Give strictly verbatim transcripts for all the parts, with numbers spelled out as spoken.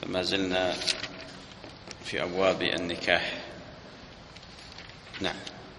فما زلنا في أبواب النكاح. نعم.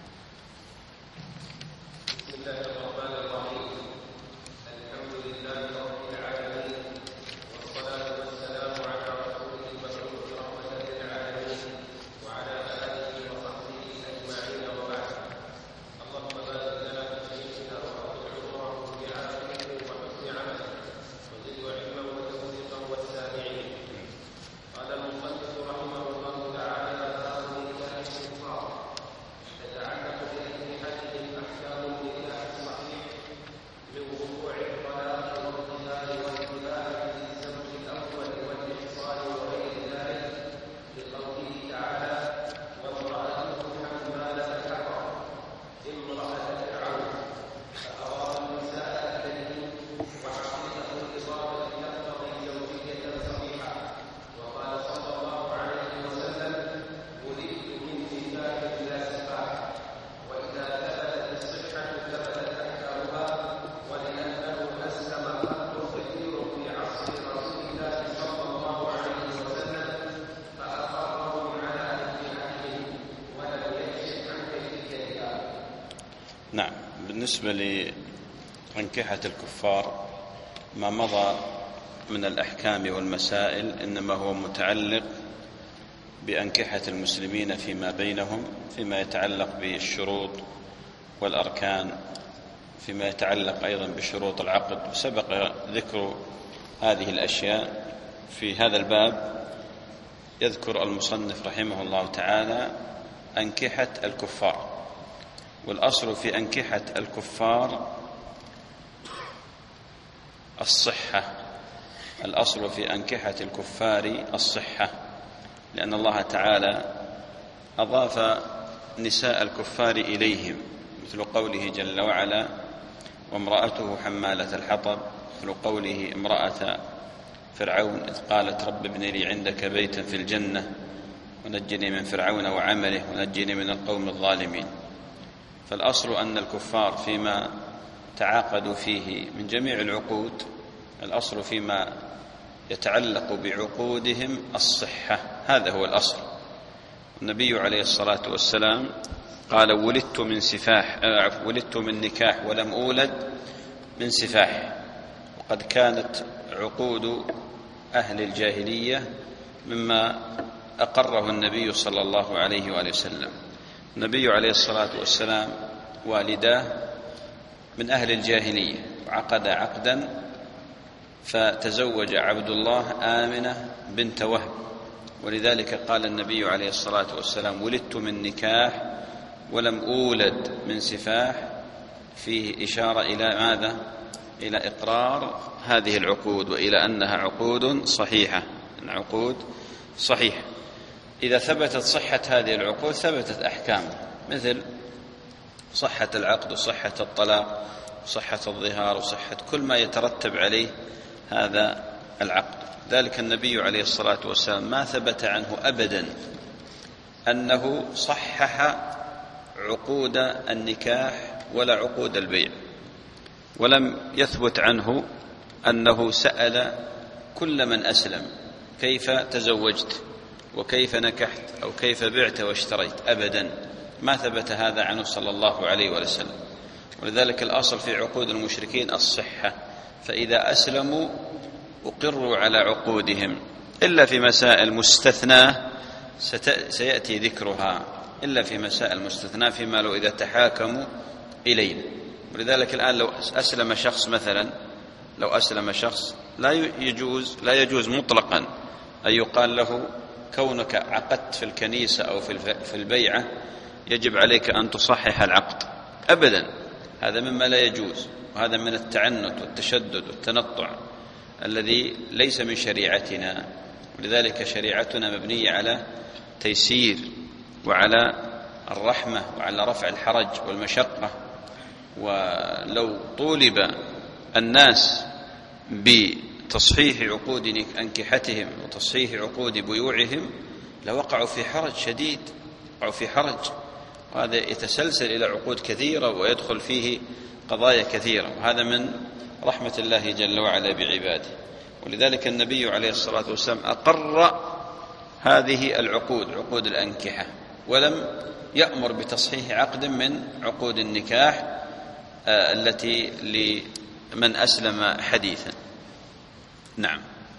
بسم الله الرحمن الرحيم. الحمد لله رب العالمين، والصلاة والسلام على رسوله المبعوث رحمة للعالمين وعلى آله وصحبه أجمعين، وبعد. اللهم بارك لنا في شيخنا وأطل عمره بعافيته وحسن عمله وزده علما وتوفيقا والسامعين. قال المصنف رحمه الله تعالى: باب نكاح الكفار. تتعلق بأجنحتهم أحكام النكاح الصحيح من وقوع الطلاق والظهار والاتباع للزوج الأول والإحصان وغير ذلك، لقوله تعالى: وامرأته حمالة الحطب امرأة فرعون، فأراد النساء إليهم، وحقيقة الإصابة تقتضي زوجية صحيحة. وقال صلى الله عليه وسلم: ولدت من نكاح لا سفاح. وإذا ثبتت الصحة ثبتت أحكامها، ولأنه أسلم خلق كثير في عصر رسول الله صلى الله عليه وسلم فأقرهم على أجنحتهم ولم يكشف عن كيفيتها. نعم. بالنسبة لأنكحة الكفار ما مضى من الأحكام والمسائل إنما هو متعلق بأنكحة المسلمين فيما بينهم، فيما يتعلق بالشروط والأركان، فيما يتعلق أيضا بشروط العقد. وسبق ذكر هذه الأشياء. في هذا الباب يذكر المصنف رحمه الله تعالى أنكحة الكفار. والأصل في أنكحة الكفار الصحة. الأصل في أنكحة الكفار الصحة، لأن الله تعالى أضاف نساء الكفار إليهم، مثل قوله جل وعلا: وامرأته حمالة الحطب، مثل قوله امرأة فرعون إذ قالت رب ابن لي عندك بيتا في الجنة ونجني من فرعون وعمله ونجني من القوم الظالمين. فالأصل أن الكفار فيما تعاقدوا فيه من جميع العقود، الأصل فيما يتعلق بعقودهم الصحة، هذا هو الأصل. النبي عليه الصلاة والسلام قال: ولدت من سفاح ولدت من نكاح ولم أولد من سفاح. وقد كانت عقود أهل الجاهلية مما أقره النبي صلى الله عليه وآله وسلم. النبي عليه الصلاة والسلام والداه من أهل الجاهلية، وعقد عقدا فتزوج عبد الله آمنة بنت وهب، ولذلك قال النبي عليه الصلاة والسلام: ولدت من نكاح ولم أولد من سفاح، فيه إشارة إلى ماذا؟ إلى إقرار هذه العقود، وإلى أنها عقود صحيحة، عقود صحيحة. إذا ثبتت صحة هذه العقود ثبتت أحكام، مثل صحة العقد وصحة الطلاق وصحة الظهار وصحة كل ما يترتب عليه هذا العقد. ذلك النبي عليه الصلاة والسلام ما ثبت عنه أبدا أنه صحح عقود النكاح ولا عقود البيع، ولم يثبت عنه أنه سأل كل من أسلم: كيف تزوجت وكيف نكحت أو كيف بعت واشتريت؟ أبدا ما ثبت هذا عنه صلى الله عليه وسلم. ولذلك الأصل في عقود المشركين الصحة، فإذا أسلموا أقروا على عقودهم، إلا في مسائل مستثناة سيأتي ذكرها، إلا في مسائل مستثناة فيما لو إذا تحاكموا إلينا. ولذلك الآن لو أسلم شخص مثلا لو أسلم شخص لا يجوز لا يجوز مطلقا أن يقال له: كونك عقدت في الكنيسة أو في البيعة يجب عليك أن تصحح العقد، أبدا. هذا مما لا يجوز، وهذا من التعنت والتشدد والتنطع الذي ليس من شريعتنا. ولذلك شريعتنا مبنية على تيسير وعلى الرحمة وعلى رفع الحرج والمشقة. ولو طولب الناس بتصحيح عقود أنكحتهم وتصحيح عقود بيوعهم لوقعوا في حرج شديد، وقعوا في حرج، وهذا يتسلسل إلى عقود كثيرة ويدخل فيه قضايا كثيرة، وهذا من رحمة الله جل وعلا بعباده. ولذلك النبي عليه الصلاة والسلام أقر هذه العقود، عقود الأنكحة، ولم يأمر بتصحيح عقد من عقود النكاح التي لمن أسلم حديثا. نعم.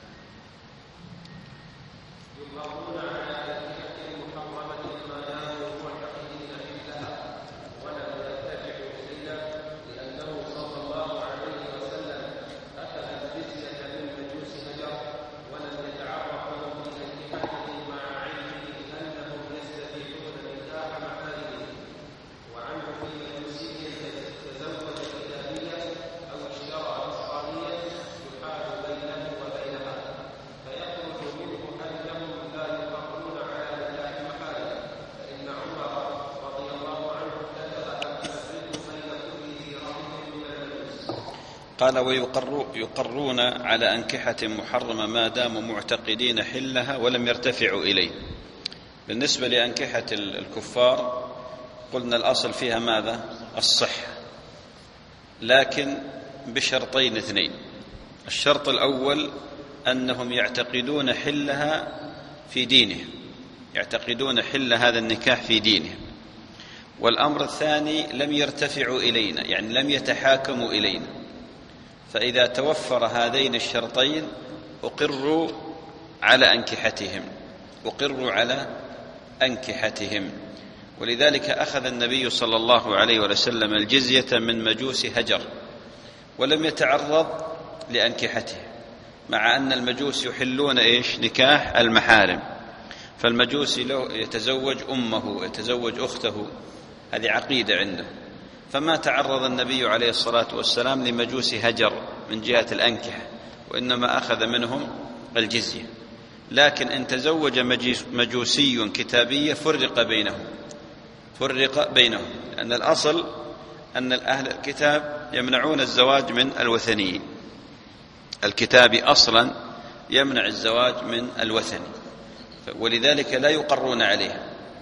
قال ويقر يقرون على أنكحة محرمة ما داموا معتقدين حلها ولم يرتفعوا إليه. بالنسبة لأنكحة الكفار قلنا الأصل فيها ماذا؟ الصحة، لكن بشرطين اثنين. الشرط الأول أنهم يعتقدون حلها في دينهم، يعتقدون حل هذا النكاح في دينهم. والأمر الثاني لم يرتفعوا إلينا، يعني لم يتحاكموا إلينا. فإذا توفر هذين الشرطين أقروا على أنكحتهم، أقروا على أنكحتهم. ولذلك أخذ النبي صلى الله عليه وسلم الجزية من مجوس هجر ولم يتعرض لأنكحته، مع أن المجوس يحلون إيش؟ نكاح المحارم. فالمجوس يتزوج أمه، يتزوج أخته، هذه عقيدة عنده. فما تعرض النبي عليه الصلاة والسلام لمجوس هجر من جهة الأنكحة، وإنما أخذ منهم الجزية. لكن إن تزوج مجوسي كتابية فرق بينهم، فرق بينهم لأن الأصل أن أهل الكتاب يمنعون الزواج من الوثنيين. الكتابي أصلا يمنع الزواج من الوثني، ولذلك لا يقرون عليها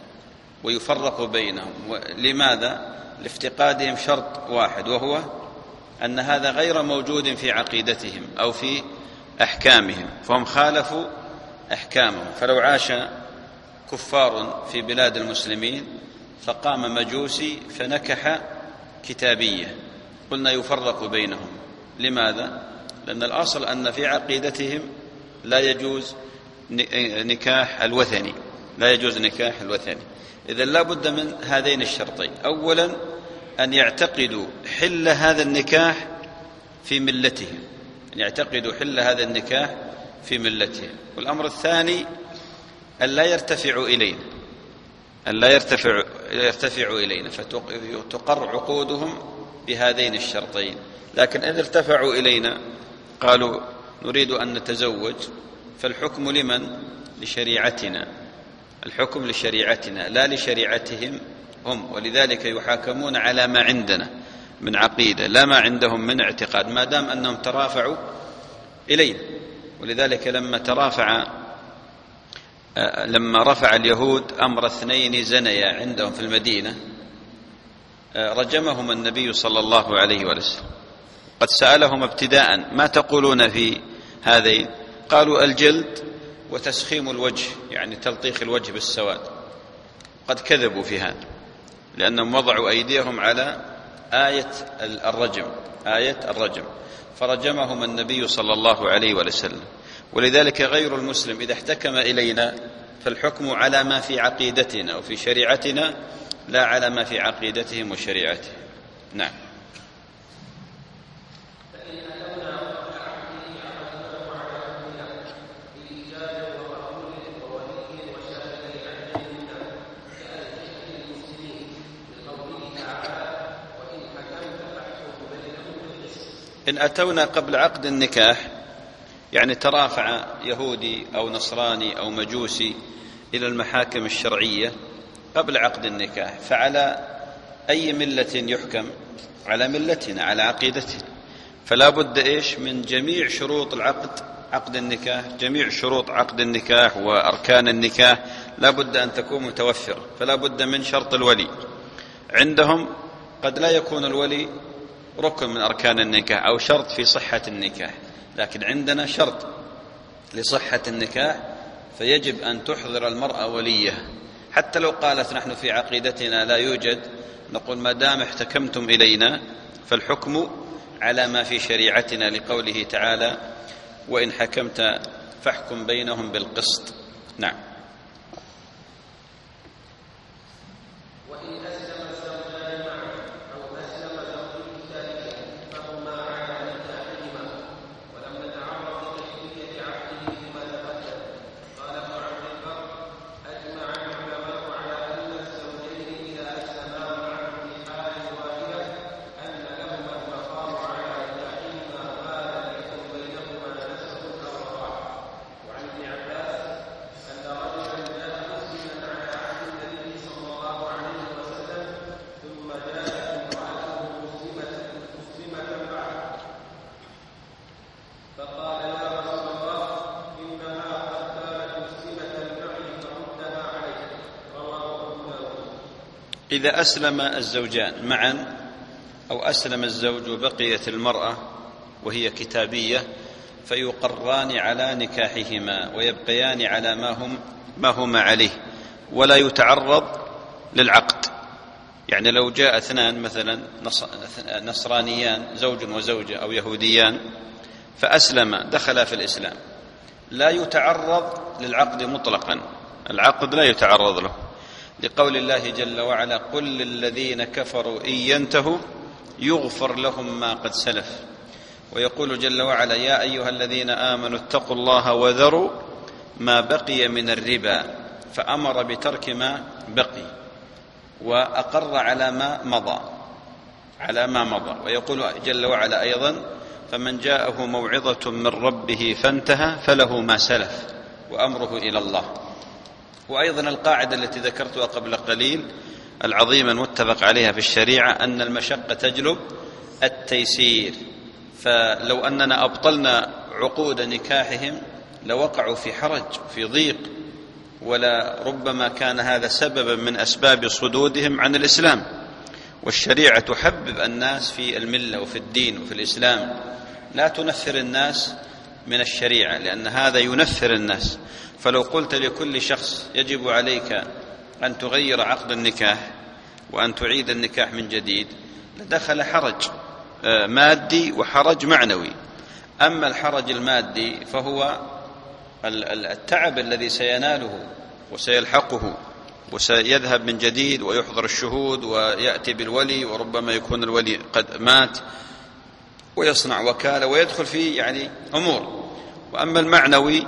ويفرق بينهم. لماذا؟ لافتقادهم شرط واحد، وهو أن هذا غير موجود في عقيدتهم أو في أحكامهم، فهم خالفوا أحكامهم. فلو عاش كفار في بلاد المسلمين فقام مجوسي فنكح كتابية، قلنا يفرق بينهم. لماذا؟ لأن الأصل أن في عقيدتهم لا يجوز نكاح الوثني، لا يجوز نكاح الوثني. إذن لا بد من هذين الشرطين: أولا أن يعتقدوا حل هذا النكاح في ملتهم، أن يعتقدوا حل هذا النكاح في ملتهم. والأمر الثاني أن لا يرتفعوا إلينا، أن لا يرتفع يرتفعوا إلينا فتقر عقودهم بهذين الشرطين. لكن إذا ارتفعوا إلينا قالوا نريد أن نتزوج، فالحكم لمن؟ لشريعتنا، الحكم لشريعتنا لا لشريعتهم هم. ولذلك يحاكمون على ما عندنا من عقيدة لا ما عندهم من اعتقاد، ما دام أنهم ترافعوا إلينا. ولذلك لما ترافع لما رفع اليهود أمر اثنين زنيا عندهم في المدينة رجمهم النبي صلى الله عليه وسلم. قد سألهم ابتداء: ما تقولون في هذين؟ قالوا: الجلد وتسخيم الوجه، يعني تلطيخ الوجه بالسواد. قد كذبوا في هذا، لأنهم وضعوا أيديهم على آية الرجم، آية الرجم، فرجمهم النبي صلى الله عليه وسلم. ولذلك غير المسلم إذا احتكم إلينا فالحكم على ما في عقيدتنا وفي شريعتنا لا على ما في عقيدتهم وشريعتهم. نعم. إن أتونا قبل عقد النكاح، يعني ترافع يهودي أو نصراني أو مجوسي إلى المحاكم الشرعية قبل عقد النكاح، فعلى أي ملة يحكم؟ على ملتنا، على عقيدتنا. فلا بد إيش؟ من جميع شروط العقد، عقد النكاح، جميع شروط عقد النكاح وأركان النكاح لا بد أن تكون متوفرة. فلا بد من شرط الولي. عندهم قد لا يكون الولي ركن من أركان النكاح أو شرط في صحة النكاح، لكن عندنا شرط لصحة النكاح، فيجب أن تحضر المرأة وليه. حتى لو قالت نحن في عقيدتنا لا يوجد، نقول ما دام احتكمتم إلينا فالحكم على ما في شريعتنا، لقوله تعالى وإن حكمت فاحكم بينهم بالقسط. نعم. وإن أسلم الزوجان معا أو أسلم زوج ثالث فهما على نكاحهما ولم نتعرض لكيفية عقده فيما تقدم. قال ابن عبد البر أجمع العلماء على أن الزوجين إذا أسلما معا في حال واحدة أن لهما المقام على نكاحهما ما لم يكن بينهما نسب أو رضاعة. وعن ابن عباس أن رجلا جاء مسلما على عهد النبي صلى الله عليه وسلم ثم جاءت امرأته مسلمة مسلمة بعد فقال يا رسول الله إنها قد كانت مسلمة معي فردها عليك. رواه أبو داود. إذا أسلم الزوجان معا أو أسلم الزوج وبقيت المرأة وهي كتابية فيقران على نكاحهما ويبقيان على ما هم ما هما عليه، ولا يتعرض للعقد. يعني لو جاء اثنان مثلا نصرانيان زوج وزوجة أو يهوديان فأسلم دخلا في الإسلام، لا يتعرض للعقد مطلقا، العقد لا يتعرض له، لقول الله جل وعلا قل للذين كفروا إن ينتهوا يغفر لهم ما قد سلف. ويقول جل وعلا يا أيها الذين آمنوا اتقوا الله وذروا ما بقي من الربا، فأمر بترك ما بقي وأقر على ما مضى على ما مضى ويقول جل وعلا أيضا فمن جاءه موعظة من ربه فانتهى فله ما سلف وأمره إلى الله. وأيضا القاعدة التي ذكرتها قبل قليل العظيمة المتفق عليها في الشريعة أن المشقة تجلب التيسير، فلو أننا أبطلنا عقود نكاحهم لوقعوا في حرج في ضيق، ولا ربما كان هذا سببا من أسباب صدودهم عن الإسلام. والشريعة تحبب الناس في الملة وفي الدين وفي الإسلام، لا تنفر الناس من الشريعة، لأن هذا ينفر الناس. فلو قلت لكل شخص يجب عليك أن تغير عقد النكاح وأن تعيد النكاح من جديد لدخل حرج مادي وحرج معنوي. أما الحرج المادي فهو التعب الذي سيناله وسيلحقه، وسيذهب من جديد ويحضر الشهود ويأتي بالولي، وربما يكون الولي قد مات ويصنع وكالة ويدخل فيه يعني أمور. وأما المعنوي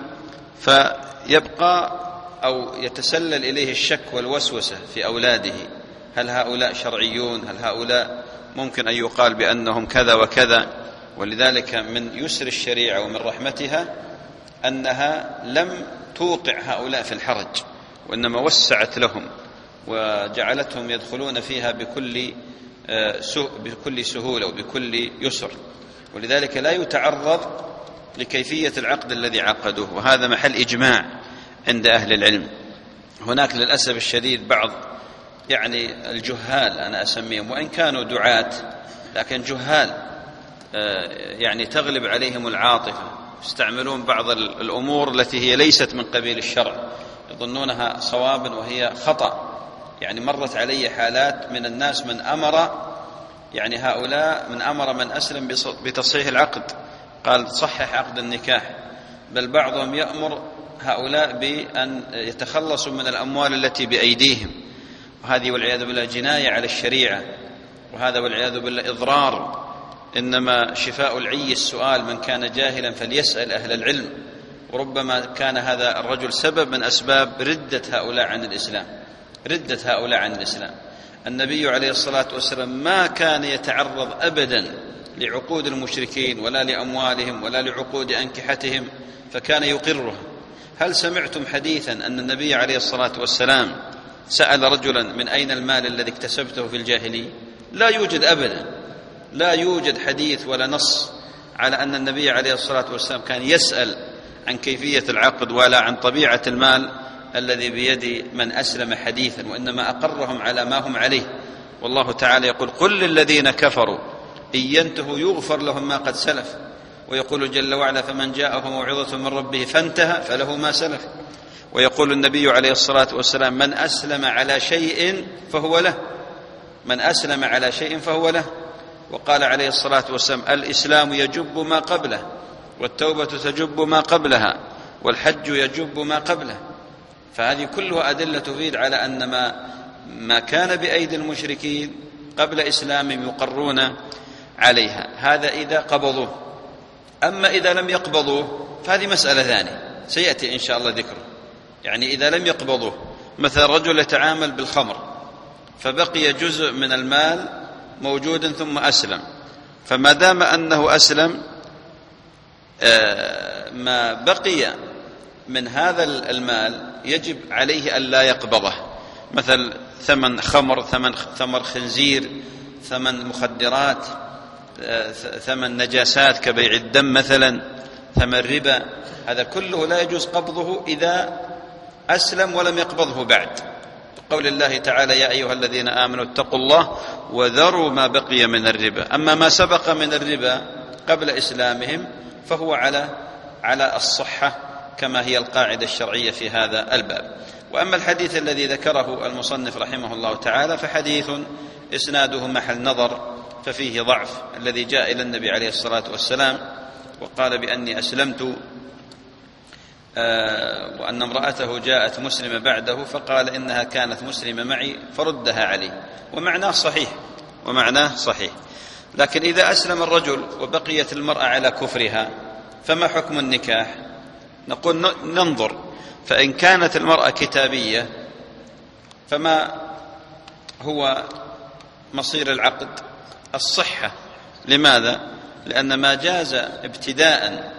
فيبقى أو يتسلل إليه الشك والوسوسة في أولاده، هل هؤلاء شرعيون؟ هل هؤلاء ممكن أن يقال بأنهم كذا وكذا؟ ولذلك من يسر الشريعة ومن رحمتها أنها لم توقع هؤلاء في الحرج، وإنما وسعت لهم وجعلتهم يدخلون فيها بكل بكل سهولة وبكل يسر. ولذلك لا يتعرض لكيفية العقد الذي عقدوه، وهذا محل إجماع عند أهل العلم. هناك للأسف الشديد بعض يعني الجهال أنا أسميهم، وإن كانوا دعاة لكن جهال، يعني تغلب عليهم العاطفة، يستعملون بعض الأمور التي هي ليست من قبيل الشرع يظنونها صوابا وهي خطأ. يعني مرت علي حالات من الناس من أمر يعني هؤلاء من أمر من أسلم بتصحيح العقد، قال صحح عقد النكاح، بل بعضهم يأمر هؤلاء بأن يتخلصوا من الأموال التي بأيديهم، وهذه والعياذ بالله جناية على الشريعة، وهذا والعياذ بالله إضرار. إنما شفاء العي السؤال، من كان جاهلا فليسأل أهل العلم. وربما كان هذا الرجل سبب من أسباب ردة هؤلاء عن الإسلام ردة هؤلاء عن الإسلام. النبي عليه الصلاة والسلام ما كان يتعرض أبدا لعقود المشركين ولا لأموالهم ولا لعقود أنكحتهم، فكان يقرها. هل سمعتم حديثا أن النبي عليه الصلاة والسلام سأل رجلا من أين المال الذي اكتسبته في الجاهلية؟ لا يوجد أبدا، لا يوجد حديث ولا نص على أن النبي عليه الصلاة والسلام كان يسأل عن كيفية العقد ولا عن طبيعة المال الذي بيد من أسلم حديثا، وإنما أقرهم على ما هم عليه. والله تعالى يقول قل للذين كفروا إن ينتهوا يغفر لهم ما قد سلف. ويقول جل وعلا فمن جاءه موعظة من ربه فانتهى فله ما سلف. ويقول النبي عليه الصلاة والسلام من أسلم على شيء فهو له، من أسلم على شيء فهو له. وقال عليه الصلاة والسلام الإسلام يجب ما قبله، والتوبة تجب ما قبلها، والحج يجب ما قبله. فهذه كلها أدلة تفيد على أن ما, ما كان بأيدي المشركين قبل إسلامهم يقرون عليها. هذا إذا قبضوه. أما إذا لم يقبضوه فهذه مسألة ثانية سيأتي إن شاء الله ذكره. يعني إذا لم يقبضوه، مثلا رجل يتعامل بالخمر فبقي جزء من المال موجودا ثم أسلم، فما دام أنه أسلم ما بقي من هذا المال يجب عليه أن لا يقبضه، مثل ثمن خمر، ثمن ثمر خنزير، ثمن مخدرات، ثمن نجاسات كبيع الدم مثلا، ثمن ربا، هذا كله لا يجوز قبضه إذا أسلم ولم يقبضه بعد. قول الله تعالى يا أيها الذين آمنوا اتقوا الله وذروا ما بقي من الربا. أما ما سبق من الربا قبل إسلامهم فهو على على الصحة كما هي القاعدة الشرعية في هذا الباب. وأما الحديث الذي ذكره المصنف رحمه الله تعالى فحديث إسناده محل نظر، ففيه ضعف. الذي جاء إلى النبي عليه الصلاة والسلام وقال بأني أسلمت آه وأن امرأته جاءت مسلمة بعده فقال إنها كانت مسلمة معي فردها عليه، ومعناه صحيح ومعناه صحيح. لكن إذا أسلم الرجل وبقيت المرأة على كفرها فما حكم النكاح؟ نقول ننظر، فإن كانت المرأة كتابية فما هو مصير العقد؟ الصحة. لماذا؟ لأن ما جاز ابتداء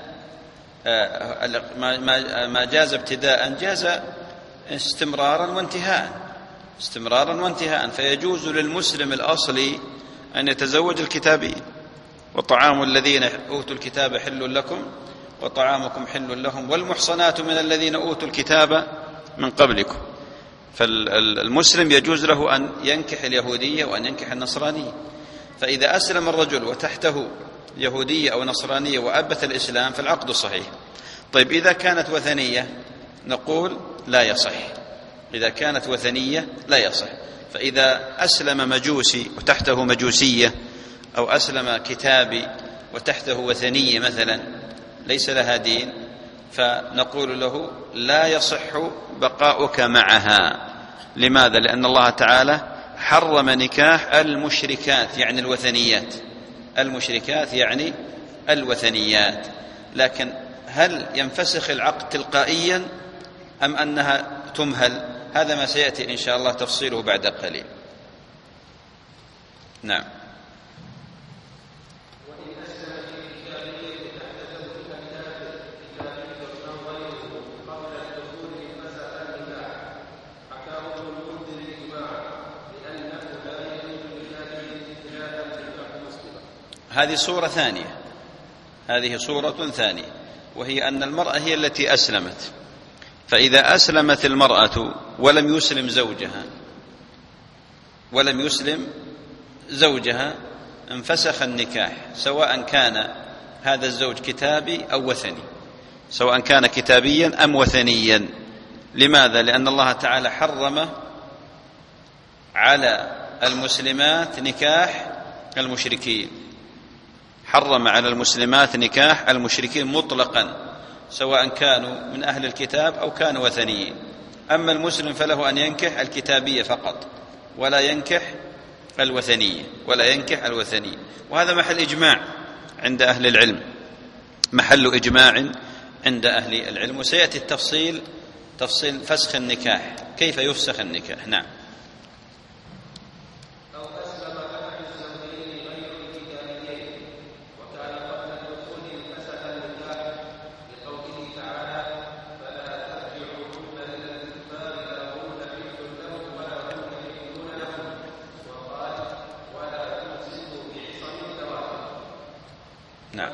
ما جاز ابتداء جاز استمرارا وانتهاء، استمرارا وانتهاء. فيجوز للمسلم الأصلي أن يتزوج الكتابي. وطعام الذين أوتوا الكتاب حل لكم وطعامكم حل لهم والمحصنات من الذين أوتوا الكتاب من قبلكم. فالمسلم يجوز له أن ينكح اليهودية وأن ينكح النصرانية. فإذا أسلم الرجل وتحته يهودية أو نصرانية وأبت الإسلام فالعقد صحيح. طيب إذا كانت وثنية نقول لا يصح، إذا كانت وثنية لا يصح. فإذا أسلم مجوسي وتحته مجوسية أو أسلم كتابي وتحته وثنية مثلا ليس لها دين، فنقول له لا يصح بقاؤك معها. لماذا؟ لأن الله تعالى حرم نكاح المشركات يعني الوثنيات، المشركات يعني الوثنيات. لكن هل ينفسخ العقد تلقائيا أم أنها تمهل؟ هذا ما سيأتي إن شاء الله تفصيله بعد قليل. نعم. هذه صورة ثانية، هذه صورة ثانية، وهي أن المرأة هي التي أسلمت. فإذا أسلمت المرأة ولم يسلم زوجها ولم يسلم زوجها انفسخ النكاح، سواء كان هذا الزوج كتابي أو وثني، سواء كان كتابيا أم وثنيا. لماذا؟ لأن الله تعالى حرم على المسلمات نكاح المشركين، حرم على المسلمات نكاح المشركين مطلقا سواء كانوا من أهل الكتاب أو كانوا وثنيين. أما المسلم فله أن ينكح الكتابية فقط ولا ينكح الوثنية ولا ينكح الوثنية. وهذا محل إجماع عند أهل العلم، محل إجماع عند أهل العلم. وسيأتي التفصيل، تفصيل فسخ النكاح، كيف يفسخ النكاح. نعم. نعم.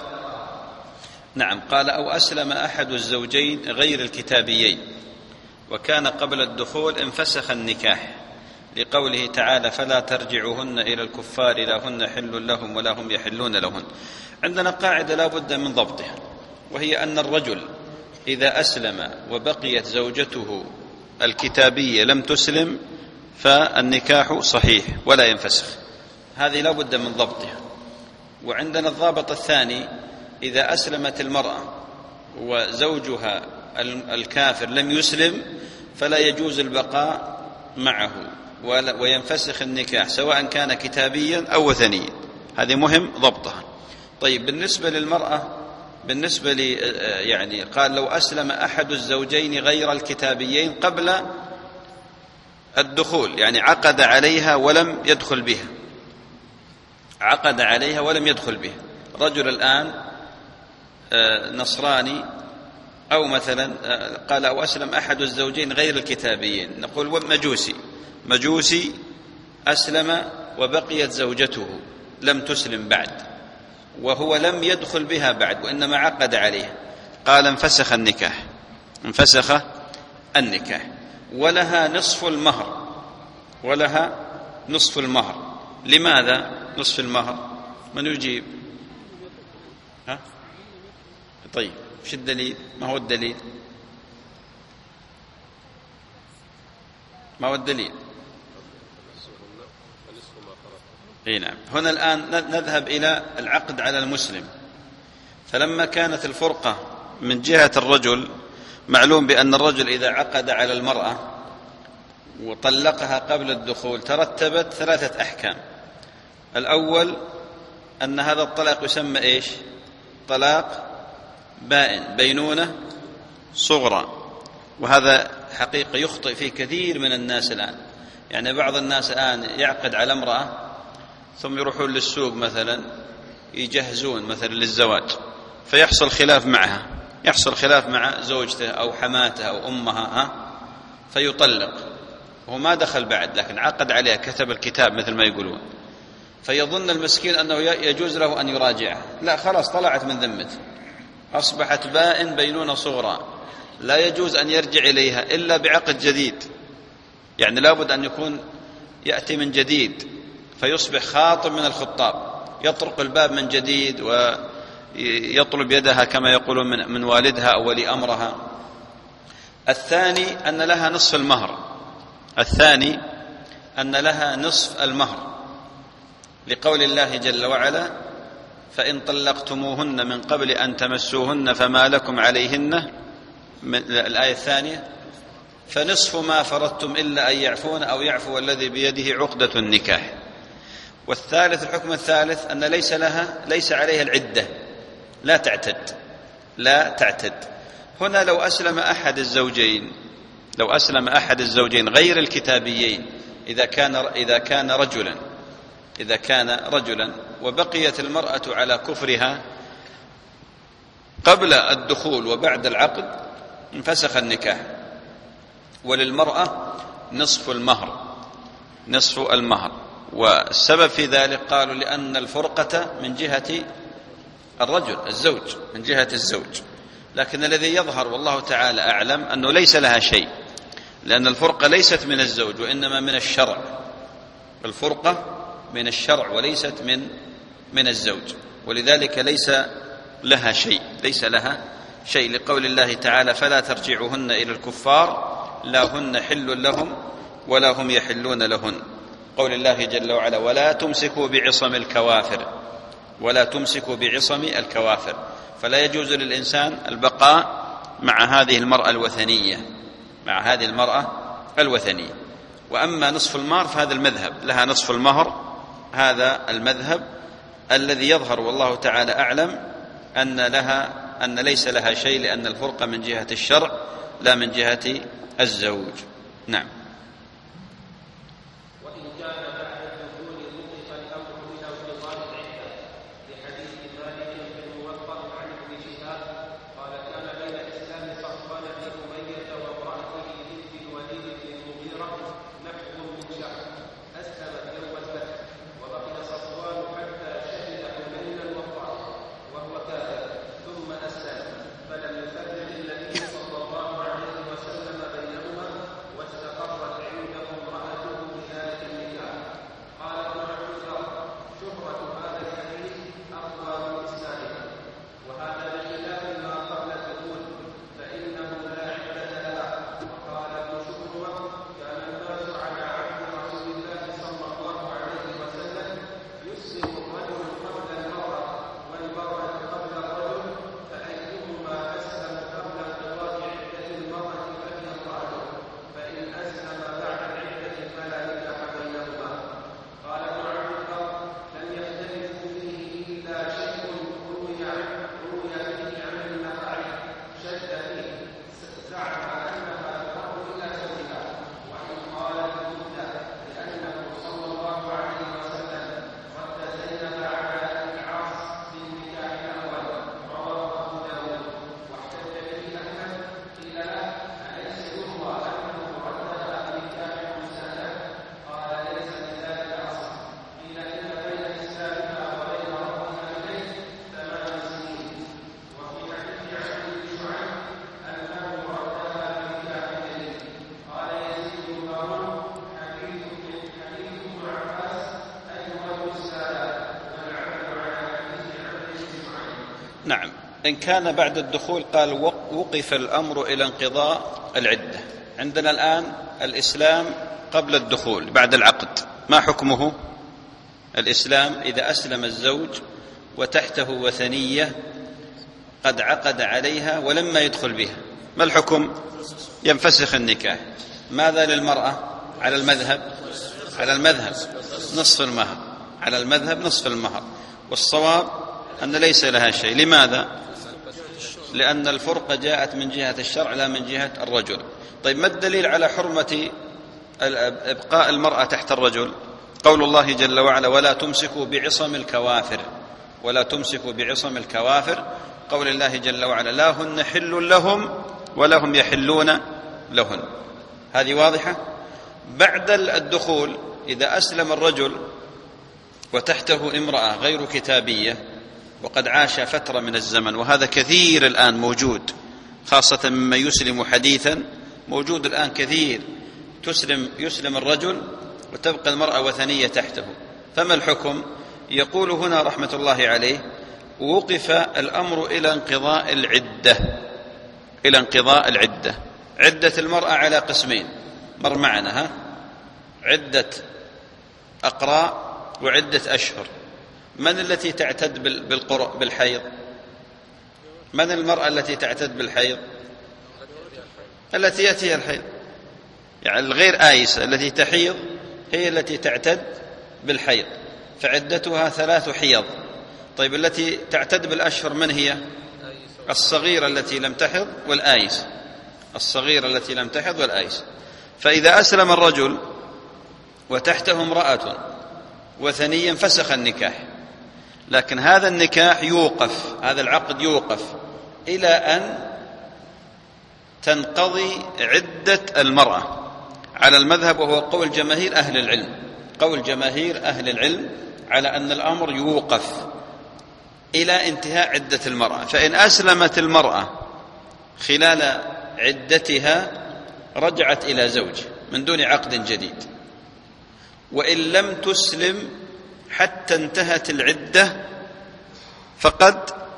نعم. قال أو أسلم أحد الزوجين غير الكتابيين. وكان قبل الدخول انفسخ النكاح، لقوله تعالى فلا ترجعوهن إلى الكفار لا هن حل لهم ولا هم يحلون لهن. عندنا قاعدة لا بد من ضبطها، وهي أن الرجل إذا أسلم وبقيت زوجته الكتابية لم تسلم فالنكاح صحيح ولا ينفسخ، هذه لا بد من ضبطها. وعندنا الضابط الثاني، إذا أسلمت المرأة وزوجها الكافر لم يسلم فلا يجوز البقاء معه وينفسخ النكاح سواء كان كتابيا أو وثنيا، هذه مهم ضبطها. طيب بالنسبة للمرأة، بالنسبة لي يعني قال لو أسلم أحد الزوجين غير الكتابيين قبل الدخول، يعني عقد عليها ولم يدخل بها، عقد عليها ولم يدخل بها، رجل الآن نصراني أو مثلا قال أو أسلم أحد الزوجين غير الكتابيين، نقول مجوسي، مجوسي أسلم وبقيت زوجته لم تسلم بعد وهو لم يدخل بها بعد وإنما عقد عليها، قال انفسخ النكاح، انفسخ النكاح، ولها نصف المهر، ولها نصف المهر. لماذا نصف المهر؟ من يجيب؟ ها؟ طيب ايش الدليل؟ ما هو الدليل؟ ما هو الدليل؟ اي نعم. هنا الآن نذهب إلى العقد على المسلم، فلما كانت الفرقة من جهة الرجل، معلوم بأن الرجل إذا عقد على المرأة وطلقها قبل الدخول ترتبت ثلاثة أحكام. الأول أن هذا الطلاق يسمى إيش؟ طلاق بائن، بينونة صغرى، وهذا حقيقة يخطئ فيه كثير من الناس الآن. يعني بعض الناس الآن يعقد على امرأة ثم يروحون للسوق مثلا يجهزون مثلا للزواج، فيحصل خلاف معها، يحصل خلاف مع زوجته أو حماته أو أمها، ها؟ فيطلق، هو ما دخل بعد لكن عقد عليها، كتب الكتاب مثل ما يقولون، فيظن المسكين أنه يجوز له أن يراجعها، لا خلاص طلعت من ذمته، أصبحت بائن بينونة صغرى، لا يجوز أن يرجع إليها إلا بعقد جديد، يعني لابد أن يكون يأتي من جديد فيصبح خاطب من الخطاب، يطرق الباب من جديد ويطلب يدها كما يقولون من, من والدها أو ولي أمرها. الثاني أن لها نصف المهر، الثاني أن لها نصف المهر، لقول الله جل وعلا فإن طلقتموهن من قبل أن تمسوهن فما لكم عليهن، من الآية الثانية فنصف ما فرضتم إلا أن يعفون أو يعفو الذي بيده عقدة النكاح. والثالث، الحكم الثالث أن ليس لها ليس عليها العدة، لا تعتد، لا تعتد. هنا لو أسلم أحد الزوجين، لو أسلم أحد الزوجين غير الكتابيين، إذا كان إذا كان رجلا إذا كان رجلا وبقيت المرأة على كفرها قبل الدخول وبعد العقد انفسخ النكاح، وللمرأة نصف المهر، نصف المهر. والسبب في ذلك قالوا لأن الفرقة من جهة الرجل الزوج، من جهة الزوج، لكن الذي يظهر والله تعالى أعلم أنه ليس لها شيء، لأن الفرقة ليست من الزوج وإنما من الشرع، الفرقة من الشرع وليست من من الزوج، ولذلك ليس لها شيء، ليس لها شيء، لقول الله تعالى فلا ترجعوهن إلى الكفار لا هن حل لهم ولا هم يحلون لهن، قول الله جل وعلا ولا تمسكوا بعصم الكوافر، ولا تمسكوا بعصم الكوافر، فلا يجوز للإنسان البقاء مع هذه المرأة الوثنية، مع هذه المرأة الوثنية. وأما نصف المهر فهذا المذهب، لها نصف المهر، هذا المذهب الذي يظهر والله تعالى أعلم أن لها أن ليس لها شيء، لأن الفرقة من جهة الشرع لا من جهة الزوج. نعم. نعم، إن كان بعد الدخول قال وقف الأمر إلى انقضاء العدة. عندنا الآن الإسلام قبل الدخول بعد العقد، ما حكمه؟ الإسلام إذا أسلم الزوج وتحته وثنية قد عقد عليها ولما يدخل بها، ما الحكم؟ ينفسخ النكاح. ماذا للمرأة؟ على المذهب على المذهب نصف المهر، على المذهب نصف المهر، والصواب أن ليس لها شيء. لماذا؟ لأن الفرقة جاءت من جهة الشرع لا من جهة الرجل. طيب ما الدليل على حرمة إبقاء المرأة تحت الرجل؟ قول الله جل وعلا ولا تمسكوا بعصم الكوافر، ولا تمسكوا بعصم الكوافر، قول الله جل وعلا لا هن حل لهم ولا هم يحلون لهن. هذه واضحة. بعد الدخول إذا أسلم الرجل وتحته امرأة غير كتابية وقد عاش فترة من الزمن، وهذا كثير الآن موجود، خاصة مما يسلم حديثا، موجود الآن كثير، تسلم يسلم الرجل وتبقى المرأة وثنية تحته، فما الحكم؟ يقول هنا رحمة الله عليه وقف الأمر إلى انقضاء العدة. إلى انقضاء العدة. عدة المرأة على قسمين، مر معنا ها؟ عدة أقراء وعدة أشهر. من التي تعتد بالحيض؟ من المرأة التي تعتد بالحيض؟ التي يأتيها الحيض، يعني الغير آيسة التي تحيض هي التي تعتد بالحيض، فعدتها ثلاث حيض. طيب التي تعتد بالأشهر من هي؟ الصغيرة التي لم تحض والآيس، الصغيرة التي لم تحض والآيس. فإذا أسلم الرجل وتحته امرأة وثنيا فسخ النكاح، لكن هذا النكاح يوقف، هذا العقد يوقف إلى أن تنقضي عدة المرأة على المذهب، وهو قول جماهير أهل العلم، قول جماهير أهل العلم على أن الأمر يوقف إلى انتهاء عدة المرأة. فإن أسلمت المرأة خلال عدتها رجعت إلى زوجها من دون عقد جديد، وإن لم تسلم حتى انتهت العدة فقد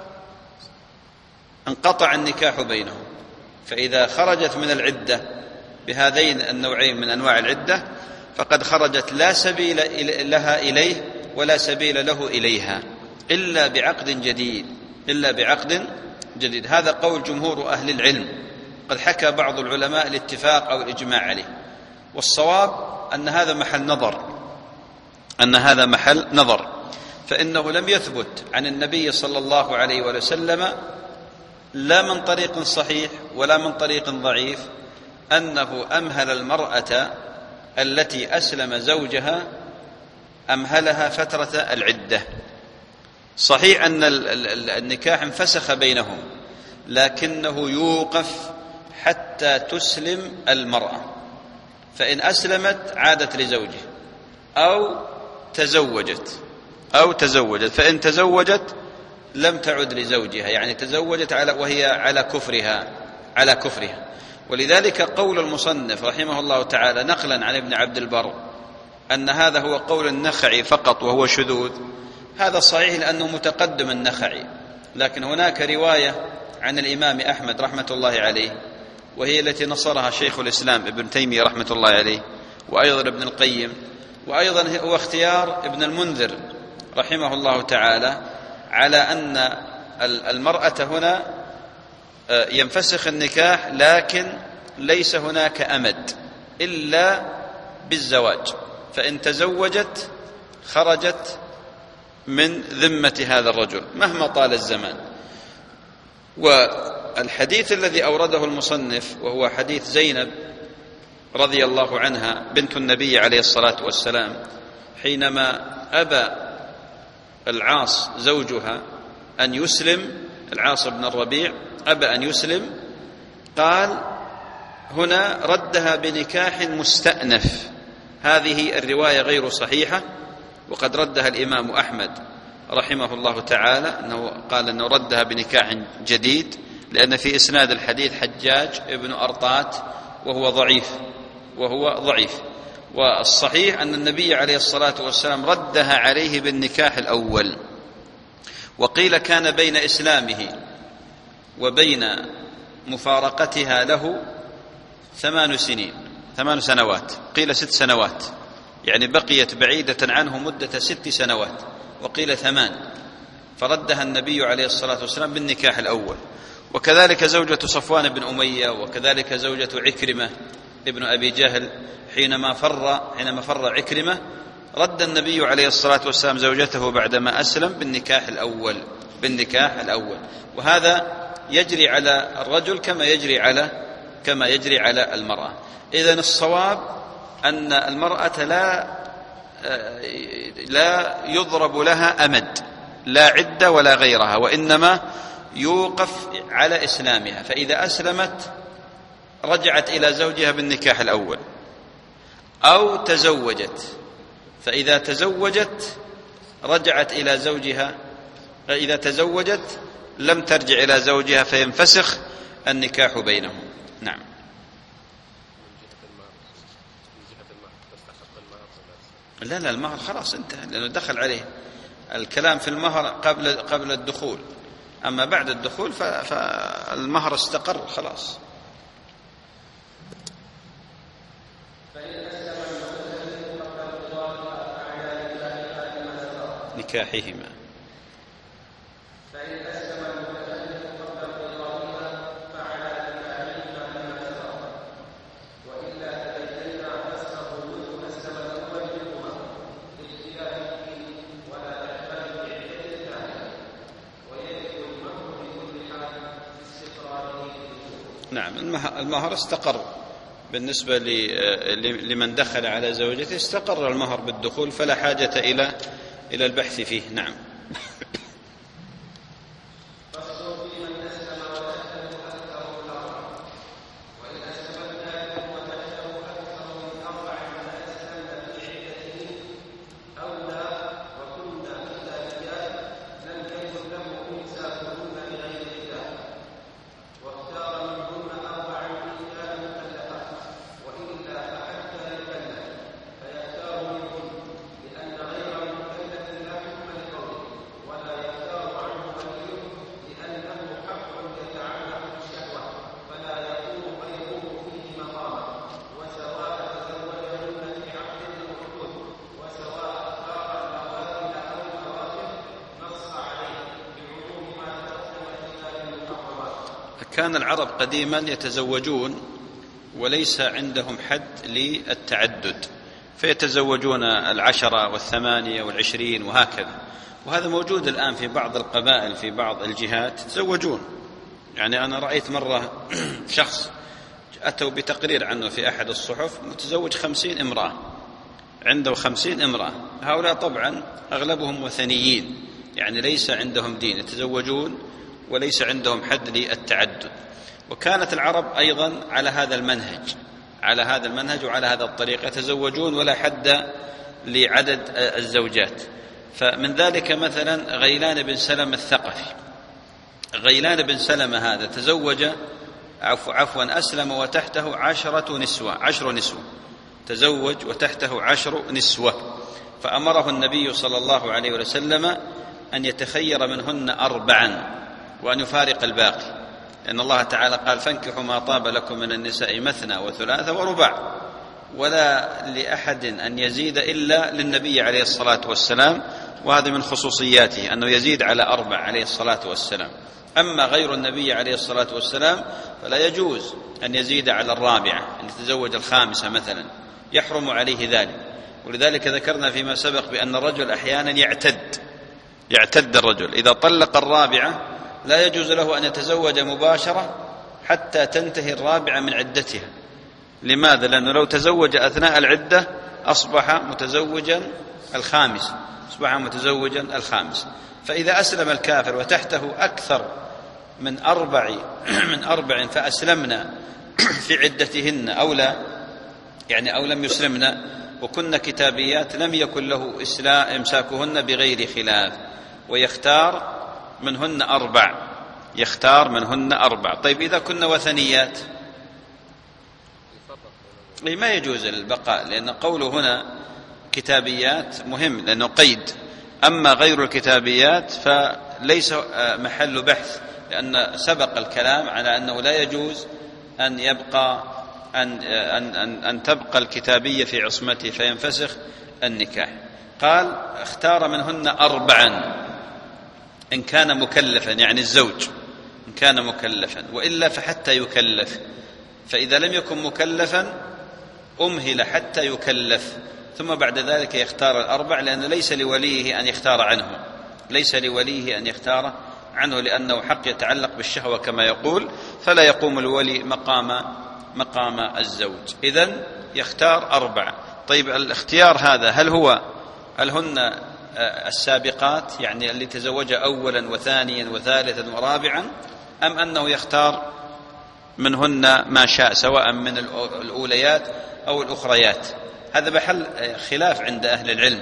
انقطع النكاح بينهم. فإذا خرجت من العدة بهذين النوعين من أنواع العدة فقد خرجت لا سبيل لها إليه ولا سبيل له إليها إلا بعقد جديد، إلا بعقد جديد. هذا قول جمهور أهل العلم، قد حكى بعض العلماء الاتفاق أو الإجماع عليه، والصواب أن هذا محل نظر، أن هذا محل نظر، فإنه لم يثبت عن النبي صلى الله عليه وسلم لا من طريق صحيح ولا من طريق ضعيف أنه أمهل المرأة التي أسلم زوجها أمهلها فترة العدة. صحيح أن النكاح انفسخ بينهم، لكنه يوقف حتى تسلم المرأة، فإن أسلمت عادت لزوجها أو تزوجت أو تزوجت فإن تزوجت لم تعد لزوجها، يعني تزوجت على وهي على كفرها على كفرها. ولذلك قول المصنف رحمه الله تعالى نقلا عن ابن عبد البر أن هذا هو قول النخعي فقط وهو شذوذ، هذا صحيح لأنه متقدم النخعي، لكن هناك رواية عن الإمام أحمد رحمة الله عليه وهي التي نصرها شيخ الإسلام ابن تيمية رحمة الله عليه، وأيضا ابن القيم، وأيضا هو اختيار ابن المنذر رحمه الله تعالى على أن المرأة هنا ينفسخ النكاح لكن ليس هناك أمد إلا بالزواج، فإن تزوجت خرجت من ذمة هذا الرجل مهما طال الزمان. والحديث الذي أورده المصنف وهو حديث زينب رضي الله عنها بنت النبي عليه الصلاة والسلام، حينما أبى العاص زوجها أن يسلم، العاص بن الربيع أبى أن يسلم، قال هنا ردها بنكاح مستأنف. هذه الرواية غير صحيحة، وقد ردها الإمام أحمد رحمه الله تعالى أنه قال أنه ردها بنكاح جديد، لأن في إسناد الحديث حجاج ابن أرطات وهو ضعيف وهو ضعيف والصحيح أن النبي عليه الصلاة والسلام ردها عليه بالنكاح الأول. وقيل كان بين إسلامه وبين مفارقتها له ثمان سنين ثمان سنوات، قيل ست سنوات، يعني بقيت بعيدة عنه مدة ست سنوات، وقيل ثمان، فردها النبي عليه الصلاة والسلام بالنكاح الأول. وكذلك زوجة صفوان بن أمية، وكذلك زوجة عكرمة ابن أبي جهل حينما فر حينما فر عكرمة، رد النبي عليه الصلاة والسلام زوجته بعدما أسلم بالنكاح الأول بالنكاح الأول وهذا يجري على الرجل كما يجري على كما يجري على المرأة. إذن الصواب أن المرأة لا لا يضرب لها أمد، لا عدة ولا غيرها، وإنما يوقف على إسلامها، فإذا أسلمت رجعت إلى زوجها بالنكاح الأول، أو تزوجت، فإذا تزوجت رجعت إلى زوجها، إذا تزوجت لم ترجع إلى زوجها فينفسخ النكاح بينهم. نعم. لا لا المهر خلاص انتهى، لأنه دخل عليه الكلام في المهر قبل قبل الدخول، أما بعد الدخول فالمهر استقر خلاص. نكاحهما نعم. المهر استقر بالنسبة لمن دخل على زوجته، استقر المهر بالدخول، فلا حاجة إلى إلى البحث فيه. نعم. كان العرب قديما يتزوجون وليس عندهم حد للتعدد، فيتزوجون العشرة والثمانية والعشرين وهكذا، وهذا موجود الآن في بعض القبائل في بعض الجهات يتزوجون. يعني أنا رأيت مرة شخص أتوا بتقرير عنه في أحد الصحف متزوج خمسين امرأة، عنده خمسين امرأة. هؤلاء طبعا أغلبهم وثنيين، يعني ليس عندهم دين، يتزوجون وليس عندهم حد للتعدد. وكانت العرب أيضا على هذا المنهج على هذا المنهج وعلى هذا الطريق، يتزوجون ولا حد لعدد الزوجات. فمن ذلك مثلا غيلان بن سلمة الثقفي. غيلان بن سلمة هذا تزوج عفوا, عفوا أسلم وتحته عشرة نسوة عشر نسوة تزوج وتحته عشر نسوة، فأمره النبي صلى الله عليه وسلم أن يتخير منهن أربعا وأن يفارق الباقي، لأن الله تعالى قال: فانكحوا ما طاب لكم من النساء مثنى وثلاث ورباع، ولا لأحد أن يزيد إلا للنبي عليه الصلاة والسلام، وهذا من خصوصياته أنه يزيد على أربع عليه الصلاة والسلام. أما غير النبي عليه الصلاة والسلام فلا يجوز أن يزيد على الرابعة، أن يتزوج الخامسة مثلا، يحرم عليه ذلك. ولذلك ذكرنا فيما سبق بأن الرجل أحيانا يعتد يعتد الرجل إذا طلق الرابعة لا يجوز له أن يتزوج مباشرة حتى تنتهي الرابعة من عدتها. لماذا؟ لأنه لو تزوج أثناء العدة أصبح متزوجا الخامس أصبح متزوجا الخامس. فإذا أسلم الكافر وتحته أكثر من أربع من أربع فأسلمنا في عدتهن أو لا يعني أو لم يسلمنا وكن كتابيات، لم يكن له إسلام إمساكهن بغير خلاف، ويختار منهن أربع يختار منهن أربع. طيب إذا كنا وثنيات ما يجوز البقاء، لأن قوله هنا كتابيات مهم لأنه قيد. أما غير الكتابيات فلا ليس محل بحث، لأن سبق الكلام على أنه لا يجوز أن يبقى أن, أن, أن, أن تبقى الكتابية في عصمته فينفسخ النكاح. قال اختار منهن أربعا إن كان مكلفا، يعني الزوج إن كان مكلفا، وإلا فحتى يكلف، فإذا لم يكن مكلفا أمهل حتى يكلف، ثم بعد ذلك يختار الأربع، لأن ليس لوليه أن يختار عنه، ليس لوليه أن يختار عنه لأنه حق يتعلق بالشهوة كما يقول، فلا يقوم الولي مقام مقام الزوج. إذن يختار أربعة. طيب الاختيار هذا هل هو هل هن السابقات، يعني اللي تزوج أولا وثانيا وثالثا ورابعا، أم أنه يختار منهن ما شاء سواء من الأوليات أو الأخريات؟ هذا محل خلاف عند أهل العلم،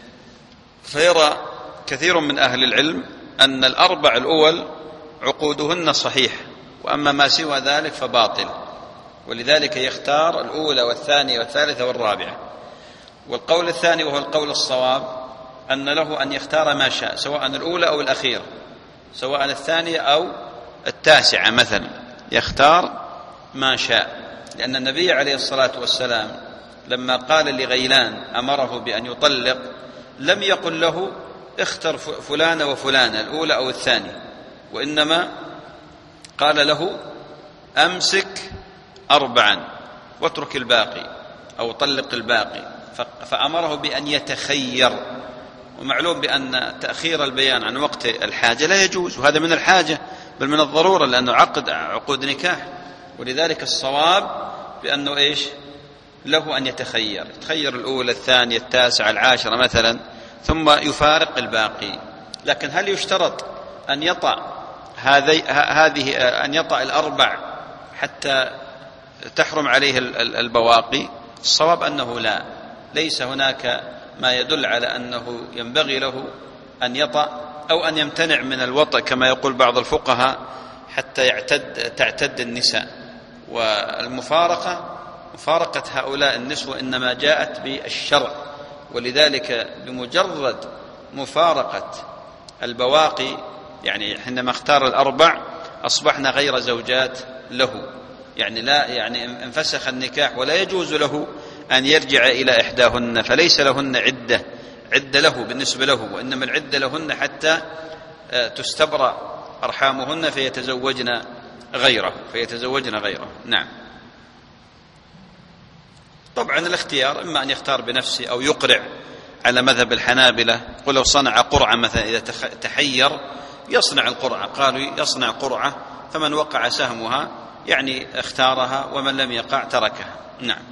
فيرى كثير من أهل العلم أن الأربع الأول عقودهن صحيح، وأما ما سوى ذلك فباطل، ولذلك يختار الأولى والثانية والثالثة والرابعة. والقول الثاني وهو القول الصواب أن له أن يختار ما شاء سواء الأولى أو الأخيرة، سواء الثانية أو التاسعة مثلا، يختار ما شاء، لأن النبي عليه الصلاة والسلام لما قال لغيلان أمره بأن يطلق لم يقل له اختر فلان وفلان الأولى أو الثانية، وإنما قال له أمسك أربعا واترك الباقي أو طلق الباقي، فأمره بأن يتخير. ومعلوم بأن تأخير البيان عن وقت الحاجة لا يجوز، وهذا من الحاجة بل من الضرورة، لأنه عقد عقود نكاح، ولذلك الصواب بأنه إيش له أن يتخير، يتخير الأولى الثانية التاسعة العاشرة مثلا، ثم يفارق الباقي. لكن هل يشترط أن يطأ هذه أن يطأ الأربع حتى تحرم عليه البواقي؟ الصواب أنه لا، ليس هناك ما يدل على أنه ينبغي له أن يطأ أو أن يمتنع من الوطأ كما يقول بعض الفقهاء حتى يعتد تعتد النساء. والمفارقة مفارقة هؤلاء النسوة إنما جاءت بالشرع، ولذلك بمجرد مفارقة البواقي، يعني حينما اختار الأربع أصبحنا غير زوجات له، يعني لا يعني انفسخ النكاح ولا يجوز له أن يرجع إلى إحداهن، فليس لهن عدة عدة له بالنسبة له، وإنما العدة لهن حتى تستبرأ أرحامهن فيتزوجن غيره فيتزوجن غيره. نعم. طبعا الاختيار إما أن يختار بنفسه أو يقرع على مذهب الحنابلة، قل لو صنع قرعة مثلا إذا تحير يصنع القرعة، قالوا يصنع قرعة، فمن وقع سهمها يعني اختارها، ومن لم يقع تركها. نعم.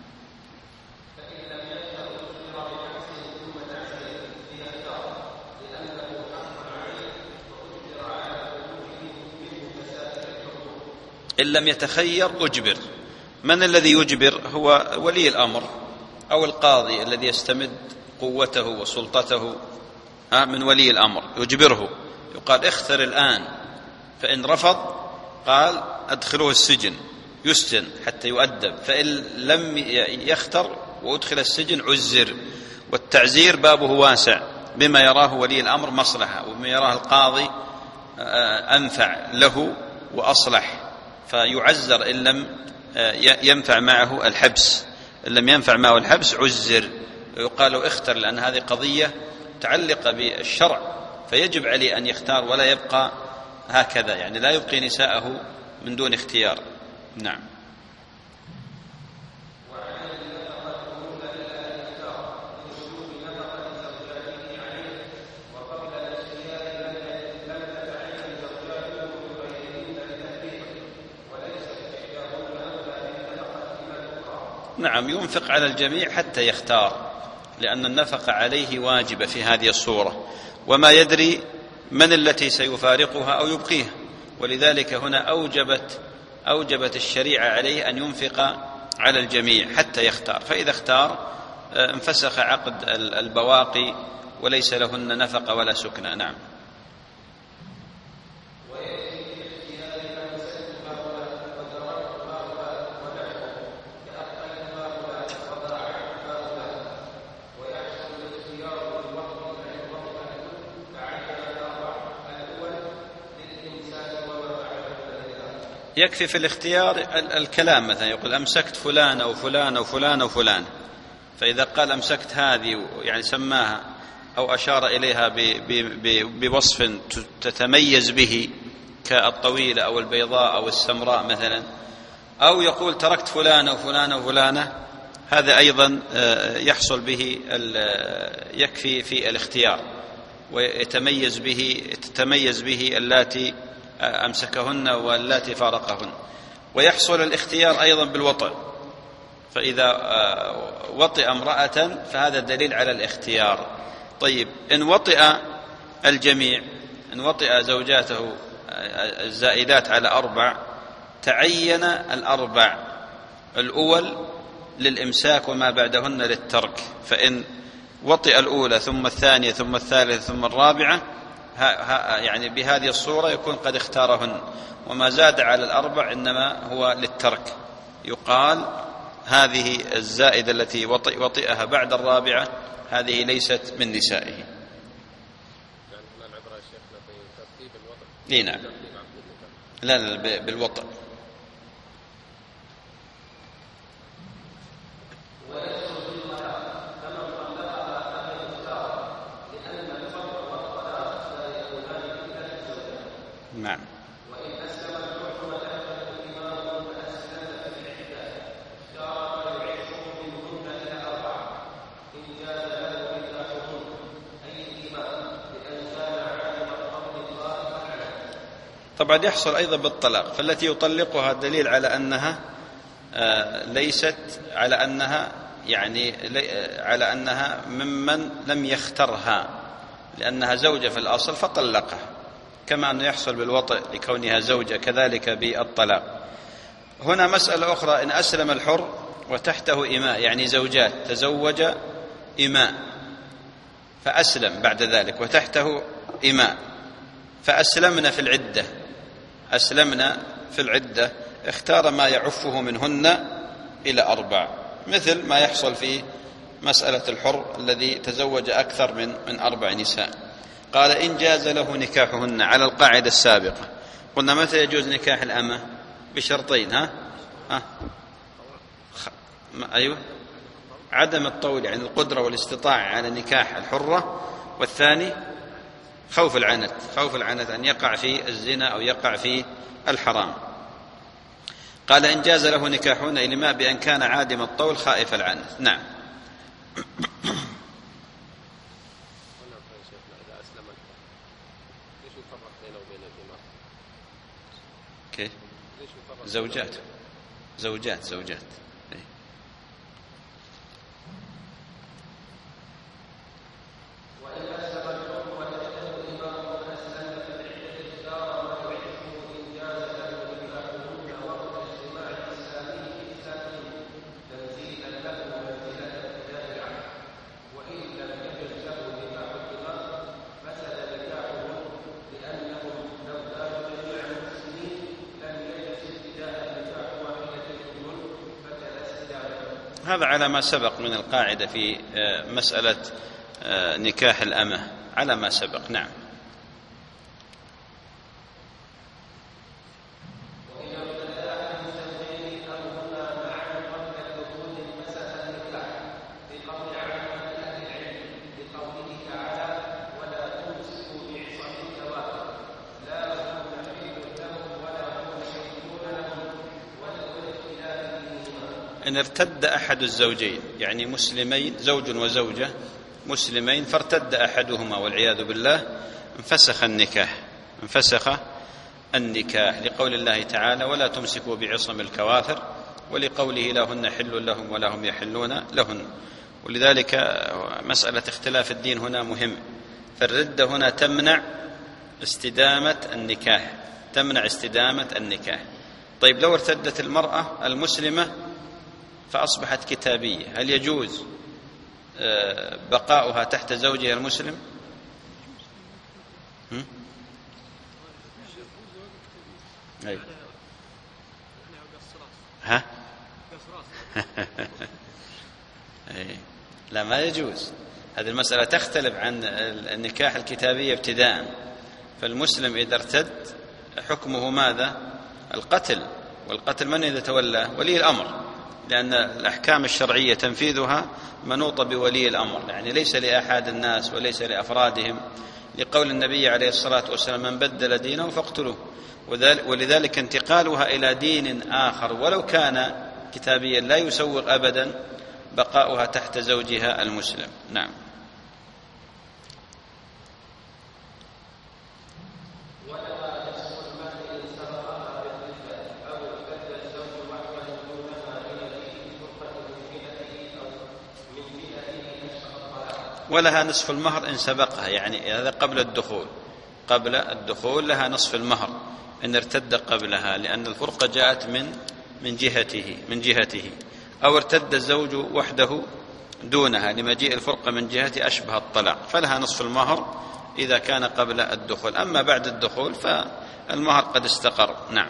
إن لم يتخير أجبر. من الذي يجبر؟ هو ولي الأمر أو القاضي الذي يستمد قوته وسلطته من ولي الأمر، يجبره، يقال اختر الآن، فإن رفض قال أدخله السجن يسجن حتى يؤدب، فإن لم يختر وأدخل السجن عزر. والتعزير بابه واسع بما يراه ولي الأمر مصلحة، وبما يراه القاضي أنفع له وأصلح، فيعزر إن لم ينفع معه الحبس، إن لم ينفع معه الحبس عزر، يقال اختر، لأن هذه قضية متعلقة بالشرع، فيجب عليه أن يختار ولا يبقى هكذا، يعني لا يبقي نساءه من دون اختيار. نعم. نعم، ينفق على الجميع حتى يختار، لأن النفقة عليه واجبة في هذه الصورة، وما يدري من التي سيفارقها أو يبقيها، ولذلك هنا أوجبت أوجبت الشريعة عليه أن ينفق على الجميع حتى يختار، فإذا اختار انفسخ عقد البواقي وليس لهن نفقة ولا سكنى. نعم. يكفي في الاختيار الكلام، مثلا يقول أمسكت فلان أو فلان أو فلان أو فلان، فإذا قال أمسكت هذه يعني سماها أو أشار إليها بوصف تتميز به كالطويلة أو البيضاء أو السمراء مثلا، أو يقول تركت فلان أو فلان أو فلانة، هذا أيضا يحصل به يكفي في الاختيار، ويتميز به تتميز به اللاتي أمسكهن واللاتي فارقهن. ويحصل الاختيار أيضا بالوطئ، فإذا وطئ امرأة فهذا دليل على الاختيار. طيب إن وطئ الجميع، إن وطئ زوجاته الزائدات على أربع، تعين الأربع الأول للإمساك وما بعدهن للترك، فإن وطئ الأولى ثم الثانية ثم الثالثة ثم الرابعة يعني بهذه الصورة يكون قد اختارهن، وما زاد على الأربع إنما هو للترك. يقال هذه الزائدة التي وطئ وطئها بعد الرابعة هذه ليست من نسائه. نعم، لا لا بالوطئ. نعم. طبعا يحصل أيضا بالطلاق، فالتي يطلقها دليل على أنها ليست على أنها يعني على أنها ممن لم يخترها، لأنها زوجة في الأصل فطلقها، كما أنه يحصل بالوطئ لكونها زوجة كذلك بالطلاق. هنا مسألة أخرى، إن أسلم الحر وتحته إماء، يعني زوجات تزوج إماء فأسلم بعد ذلك وتحته إماء، فأسلمنا في العدة أسلمنا في العدة اختار ما يعفه منهن إلى أربع، مثل ما يحصل في مسألة الحر الذي تزوج أكثر من من أربع نساء. قال إن جاز له نكاحهن، على القاعدة السابقة قلنا متى يجوز نكاح الأمة؟ بشرطين، ها ها خ... أيوة عدم الطول، يعني القدرة والاستطاعة على نكاح الحرة، والثاني خوف العنت، خوف العنت أن يقع في الزنا أو يقع في الحرام. قال إن جاز له نكاحهن إلما بأن كان عادم الطول خائف العنت. نعم. كيف؟ زوجات زوجات زوجات هذا على ما سبق من القاعدة في مسألة نكاح الأمة، على ما سبق. نعم. إن ارتد أحد الزوجين، يعني مسلمين زوج وزوجة مسلمين فارتد أحدهما والعياذ بالله، انفسخ النكاح انفسخ النكاح لقول الله تعالى ولا تمسكوا بعصم الكوافر، ولقوله لا هن حل لهم ولا هم يحلون لهن. ولذلك مسألة اختلاف الدين هنا مهم، فالردة هنا تمنع استدامة النكاح تمنع استدامة النكاح. طيب لو ارتدت المرأة المسلمة فأصبحت كتابية، هل يجوز بقاؤها تحت زوجها المسلم؟ أي. ها؟ أي. لا ما يجوز، هذه المسألة تختلف عن النكاح الكتابية ابتداء. فالمسلم إذا ارتد حكمه ماذا؟ القتل، والقتل من يتولى؟ ولي الأمر، لأن الأحكام الشرعية تنفيذها منوطة بولي الأمر، يعني ليس لأحد الناس وليس لأفرادهم، لقول النبي عليه الصلاة والسلام: من بدل دينه فاقتلوه. ولذلك انتقالها إلى دين آخر ولو كان كتابيا لا يسوغ أبدا بقاؤها تحت زوجها المسلم. نعم. ولها نصف المهر إن سبقها، يعني هذا قبل الدخول، قبل الدخول لها نصف المهر إن ارتد قبلها، لأن الفرقة جاءت من من جهته من جهته أو ارتد الزوج وحده دونها لمجيء الفرقة من جهته أشبه الطلاق، فلها نصف المهر إذا كان قبل الدخول. أما بعد الدخول فالمهر قد استقر. نعم.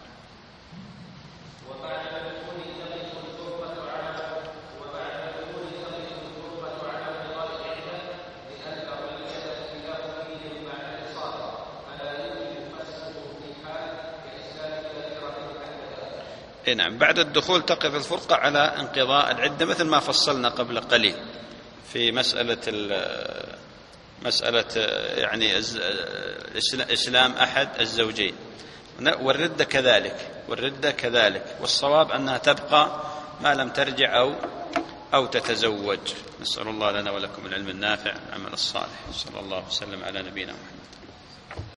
نعم، بعد الدخول تقف الفرقة على انقضاء العدة، مثل ما فصلنا قبل قليل في مسألة مسألة يعني إسلام أحد الزوجين، والردة كذلك والردة كذلك والصواب أنها تبقى ما لم ترجع أو أو تتزوج. نسأل الله لنا ولكم العلم النافع والعمل الصالح. صلى الله وسلم على نبينا محمد.